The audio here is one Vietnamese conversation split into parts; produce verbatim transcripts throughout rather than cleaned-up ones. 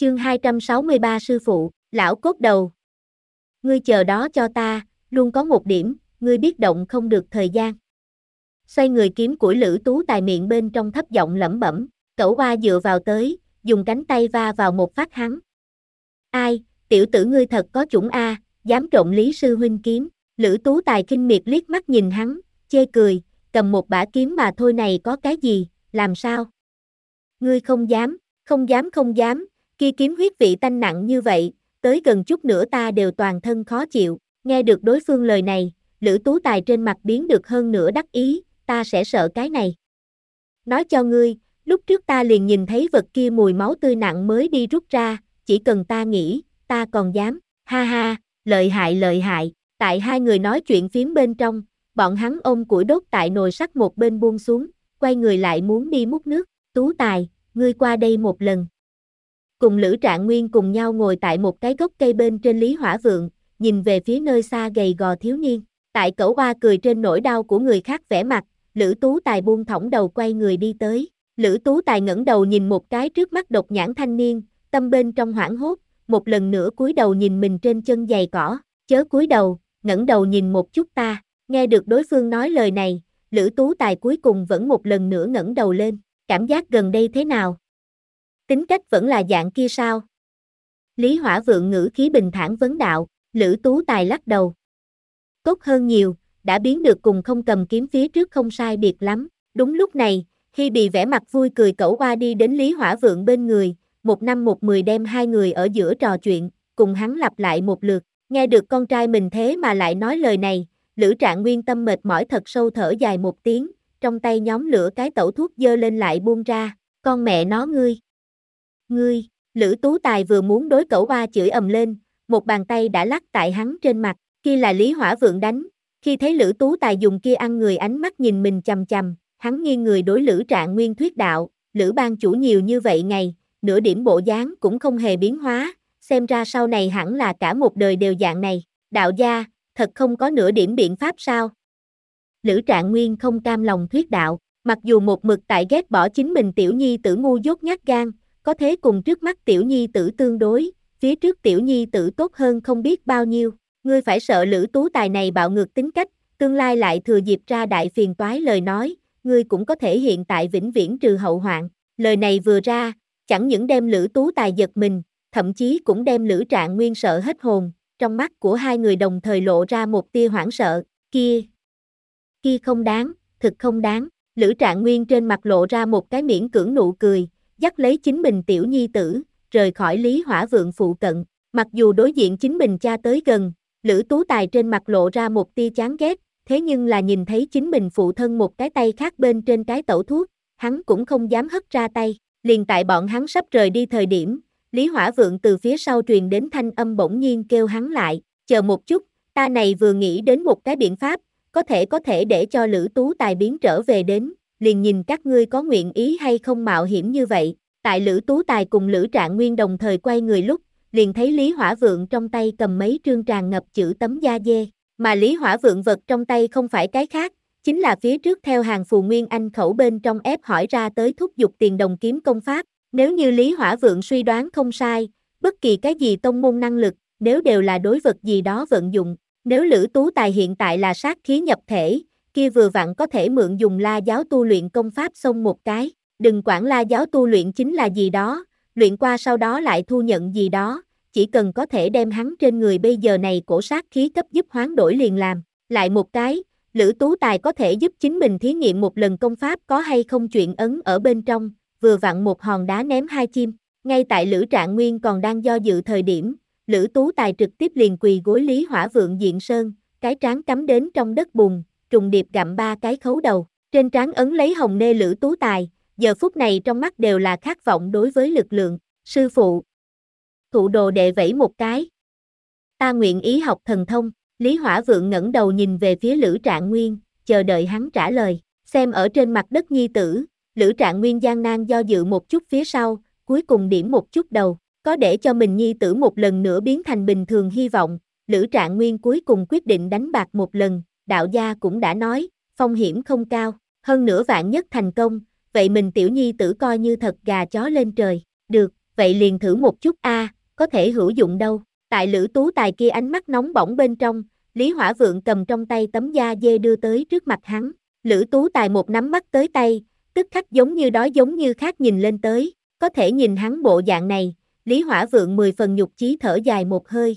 Chương hai trăm sáu mươi ba Sư phụ, lão cốt đầu. Ngươi chờ đó cho ta, luôn có một điểm, ngươi biết động không được thời gian. Xoay người kiếm củi Lữ Tú Tài miệng bên trong thấp giọng lẩm bẩm, Cẩu Oa dựa vào tới, dùng cánh tay va vào một phát hắn. Ai, tiểu tử ngươi thật có chủng a, dám trộn Lý sư huynh kiếm. Lữ Tú Tài kinh miệt liếc mắt nhìn hắn, chê cười, cầm một bả kiếm mà thôi này có cái gì, làm sao? Ngươi không dám, không dám không dám, kia kiếm huyết vị tanh nặng như vậy, tới gần chút nữa ta đều toàn thân khó chịu. Nghe được đối phương lời này, Lữ Tú Tài trên mặt biến được hơn nửa đắc ý, ta sẽ sợ cái này. Nói cho ngươi, lúc trước ta liền nhìn thấy vật kia mùi máu tươi nặng mới đi rút ra, chỉ cần ta nghĩ, ta còn dám, ha ha, lợi hại lợi hại. Tại hai người nói chuyện phiếm bên trong, bọn hắn ôm củi đốt tại nồi sắt một bên buông xuống, quay người lại muốn đi múc nước. Tú Tài, ngươi qua đây một lần. Cùng Lữ Trạng Nguyên cùng nhau ngồi tại một cái gốc cây bên trên Lý Hỏa Vượng, nhìn về phía nơi xa gầy gò thiếu niên. Tại Cẩu Oa cười trên nỗi đau của người khác vẻ mặt, Lữ Tú Tài buông thõng đầu quay người đi tới. Lữ Tú Tài ngẩng đầu nhìn một cái trước mắt độc nhãn thanh niên, tâm bên trong hoảng hốt, một lần nữa cúi đầu nhìn mình trên chân giày cỏ, chớ cúi đầu, ngẩng đầu nhìn một chút ta. Nghe được đối phương nói lời này, Lữ Tú Tài cuối cùng vẫn một lần nữa ngẩng đầu lên, cảm giác gần đây thế nào? Tính cách vẫn là dạng kia sao? Lý Hỏa Vượng ngữ khí bình thản vấn đạo, Lữ Tú Tài lắc đầu. Tốt hơn nhiều, đã biến được cùng không cầm kiếm phía trước không sai biệt lắm. Đúng lúc này, khi bị vẻ mặt vui cười Cẩu Oa đi đến Lý Hỏa Vượng bên người, một năm một mười đem hai người ở giữa trò chuyện, cùng hắn lặp lại một lượt. Nghe được con trai mình thế mà lại nói lời này, Lữ Trạng Nguyên tâm mệt mỏi thật sâu thở dài một tiếng, trong tay nhóm lửa cái tẩu thuốc dơ lên lại buông ra, con mẹ nó ngươi. Ngươi, Lữ Tú Tài vừa muốn đối Cẩu Oa chửi ầm lên, một bàn tay đã lắc tại hắn trên mặt, kia là Lý Hỏa Vượng đánh, khi thấy Lữ Tú Tài dùng kia ăn người ánh mắt nhìn mình chằm chằm, hắn nghiêng người đối Lữ Trạng Nguyên thuyết đạo, Lữ ban chủ nhiều như vậy ngày, nửa điểm bộ dáng cũng không hề biến hóa, xem ra sau này hẳn là cả một đời đều dạng này, đạo gia, thật không có nửa điểm biện pháp sao? Lữ Trạng Nguyên không cam lòng thuyết đạo, mặc dù một mực tại ghét bỏ chính mình tiểu nhi tử ngu dốt nhát gan, có thế cùng trước mắt tiểu nhi tử tương đối, phía trước tiểu nhi tử tốt hơn không biết bao nhiêu, ngươi phải sợ Lữ Tú Tài này bạo ngược tính cách, tương lai lại thừa dịp ra đại phiền toái lời nói, ngươi cũng có thể hiện tại vĩnh viễn trừ hậu hoạn. Lời này vừa ra, chẳng những đem Lữ Tú Tài giật mình, thậm chí cũng đem Lữ Trạng Nguyên sợ hết hồn, trong mắt của hai người đồng thời lộ ra một tia hoảng sợ, kia, kia không đáng, thực không đáng. Lữ Trạng Nguyên trên mặt lộ ra một cái miễn cưỡng nụ cười, dắt lấy chính mình tiểu nhi tử, rời khỏi Lý Hỏa Vượng phụ cận. Mặc dù đối diện chính mình cha tới gần, Lữ Tú Tài trên mặt lộ ra một tia chán ghét, thế nhưng là nhìn thấy chính mình phụ thân một cái tay khác bên trên cái tẩu thuốc, hắn cũng không dám hất ra tay. Liền tại bọn hắn sắp rời đi thời điểm, Lý Hỏa Vượng từ phía sau truyền đến thanh âm bỗng nhiên kêu hắn lại, chờ một chút, ta này vừa nghĩ đến một cái biện pháp, có thể có thể để cho Lữ Tú Tài biến trở về đến, liền nhìn các ngươi có nguyện ý hay không mạo hiểm như vậy. Tại Lữ Tú Tài cùng Lữ Trạng Nguyên đồng thời quay người lúc, liền thấy Lý Hỏa Vượng trong tay cầm mấy trương tràn ngập chữ tấm da dê, mà Lý Hỏa Vượng vật trong tay không phải cái khác, chính là phía trước theo hàng Phù Nguyên Anh khẩu bên trong ép hỏi ra tới thúc giục tiền đồng kiếm công pháp. Nếu như Lý Hỏa Vượng suy đoán không sai, bất kỳ cái gì tông môn năng lực, nếu đều là đối vật gì đó vận dụng, nếu Lữ Tú Tài hiện tại là sát khí nhập thể, kia vừa vặn có thể mượn dùng La giáo tu luyện công pháp xông một cái, đừng quản La giáo tu luyện chính là gì đó, luyện qua sau đó lại thu nhận gì đó, chỉ cần có thể đem hắn trên người bây giờ này cổ sát khí cấp giúp hoán đổi liền làm, lại một cái, Lữ Tú Tài có thể giúp chính mình thí nghiệm một lần công pháp có hay không chuyện ấn ở bên trong, vừa vặn một hòn đá ném hai chim, ngay tại Lữ Trạng Nguyên còn đang do dự thời điểm, Lữ Tú Tài trực tiếp liền quỳ gối Lý Hỏa Vượng diện sơn, cái trán cắm đến trong đất bùn, trùng điệp gặm ba cái khấu đầu, trên trán ấn lấy hồng nê Lữ Tú Tài, giờ phút này trong mắt đều là khát vọng đối với lực lượng, sư phụ. Thụ đồ đệ vẫy một cái. Ta nguyện ý học thần thông, Lý Hỏa Vượng ngẩng đầu nhìn về phía Lữ Trạng Nguyên, chờ đợi hắn trả lời, xem ở trên mặt đất nhi tử, Lữ Trạng Nguyên gian nan do dự một chút phía sau, cuối cùng điểm một chút đầu, có để cho mình nhi tử một lần nữa biến thành bình thường hy vọng, Lữ Trạng Nguyên cuối cùng quyết định đánh bạc một lần, đạo gia cũng đã nói, phong hiểm không cao, hơn nữa vạn nhất thành công, vậy mình tiểu nhi tử coi như thật gà chó lên trời, được, vậy liền thử một chút a, có thể hữu dụng đâu. Tại Lữ Tú Tài kia ánh mắt nóng bỏng bên trong, Lý Hỏa Vượng cầm trong tay tấm da dê đưa tới trước mặt hắn. Lữ Tú Tài một nắm bắt tới tay, tức khắc giống như đói giống như khát nhìn lên tới, có thể nhìn hắn bộ dạng này, Lý Hỏa Vượng mười phần nhục chí thở dài một hơi.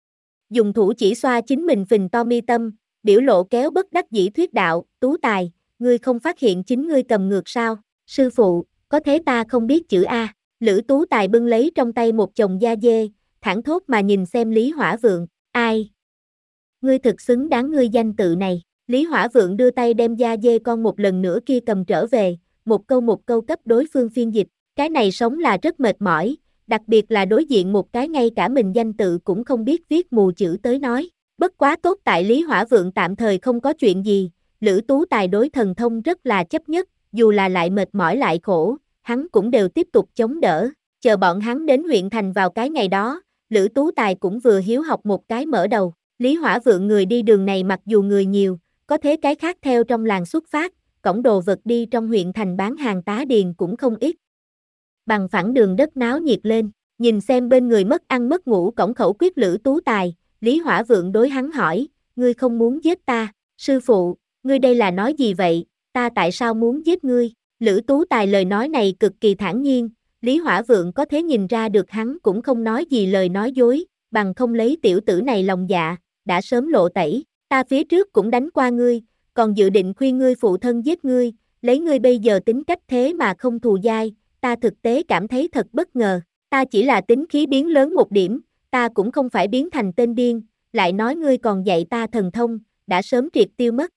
Dùng thủ chỉ xoa chính mình phình to mi tâm, biểu lộ kéo bất đắc dĩ thuyết đạo, Tú Tài, ngươi không phát hiện chính ngươi cầm ngược sao, sư phụ, có thế ta không biết chữ A. Lữ Tú Tài bưng lấy trong tay một chồng da dê, thẳng thốt mà nhìn xem Lý Hỏa Vượng, ai? Ngươi thực xứng đáng ngươi danh tự này. Lý Hỏa Vượng đưa tay đem da dê con một lần nữa kia cầm trở về, một câu một câu cấp đối phương phiên dịch, cái này sống là rất mệt mỏi, đặc biệt là đối diện một cái ngay cả mình danh tự cũng không biết viết mù chữ tới nói. Bất quá tốt tại Lý Hỏa Vượng tạm thời không có chuyện gì, Lữ Tú Tài đối thần thông rất là chấp nhất, dù là lại mệt mỏi lại khổ, hắn cũng đều tiếp tục chống đỡ, chờ bọn hắn đến huyện thành vào cái ngày đó, Lữ Tú Tài cũng vừa hiếu học một cái mở đầu. Lý Hỏa Vượng người đi đường này mặc dù người nhiều, có thế cái khác theo trong làng xuất phát, cổng đồ vật đi trong huyện thành bán hàng tá điền cũng không ít. Bằng phẳng đường đất náo nhiệt lên, nhìn xem bên người mất ăn mất ngủ cổng khẩu quyết Lữ Tú Tài, Lý Hỏa Vượng đối hắn hỏi, ngươi không muốn giết ta, sư phụ, ngươi đây là nói gì vậy, ta tại sao muốn giết ngươi? Lữ Tú Tài lời nói này cực kỳ thản nhiên, Lý Hỏa Vượng có thể nhìn ra được hắn cũng không nói gì lời nói dối, bằng không lấy tiểu tử này lòng dạ, đã sớm lộ tẩy, ta phía trước cũng đánh qua ngươi, còn dự định khuyên ngươi phụ thân giết ngươi, lấy ngươi bây giờ tính cách thế mà không thù dai, ta thực tế cảm thấy thật bất ngờ, ta chỉ là tính khí biến lớn một điểm, ta cũng không phải biến thành tên điên, lại nói ngươi còn dạy ta thần thông, đã sớm triệt tiêu mất.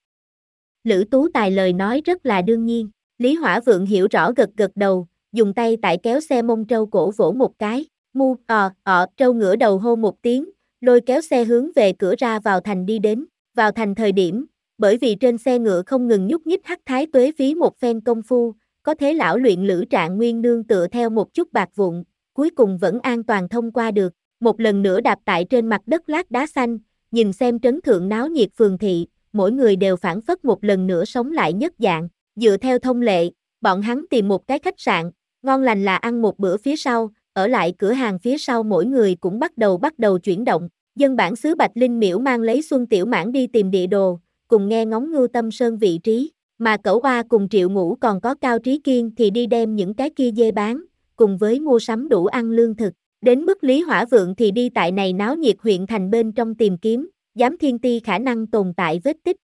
Lữ Tú Tài lời nói rất là đương nhiên, Lý Hỏa Vượng hiểu rõ gật gật đầu, dùng tay tại kéo xe mông trâu cổ vỗ một cái, mu, ọ, ọ, trâu ngửa đầu hô một tiếng, lôi kéo xe hướng về cửa ra vào thành đi đến, vào thành thời điểm, bởi vì trên xe ngựa không ngừng nhúc nhích Hắc Thái Tuế phí một phen công phu, có thế lão luyện Lữ Trạng Nguyên nương tựa theo một chút bạc vụn, cuối cùng vẫn an toàn thông qua được, một lần nữa đạp tại trên mặt đất lát đá xanh, nhìn xem trấn thượng náo nhiệt phường thị, mỗi người đều phản phất một lần nữa sống lại nhất dạng, dựa theo thông lệ, bọn hắn tìm một cái khách sạn, ngon lành là ăn một bữa phía sau, ở lại cửa hàng phía sau mỗi người cũng bắt đầu bắt đầu chuyển động, dân bản xứ Bạch Linh Miễu mang lấy Xuân Tiểu Mãn đi tìm địa đồ, cùng nghe ngóng Ngưu Tâm Sơn vị trí, mà Cẩu Oa cùng Triệu Ngũ còn có Cao Trí Kiên thì đi đem những cái kia dê bán, cùng với mua sắm đủ ăn lương thực, đến mức Lý Hỏa Vượng thì đi tại này náo nhiệt huyện thành bên trong tìm kiếm, giám thiên ti khả năng tồn tại vết tích.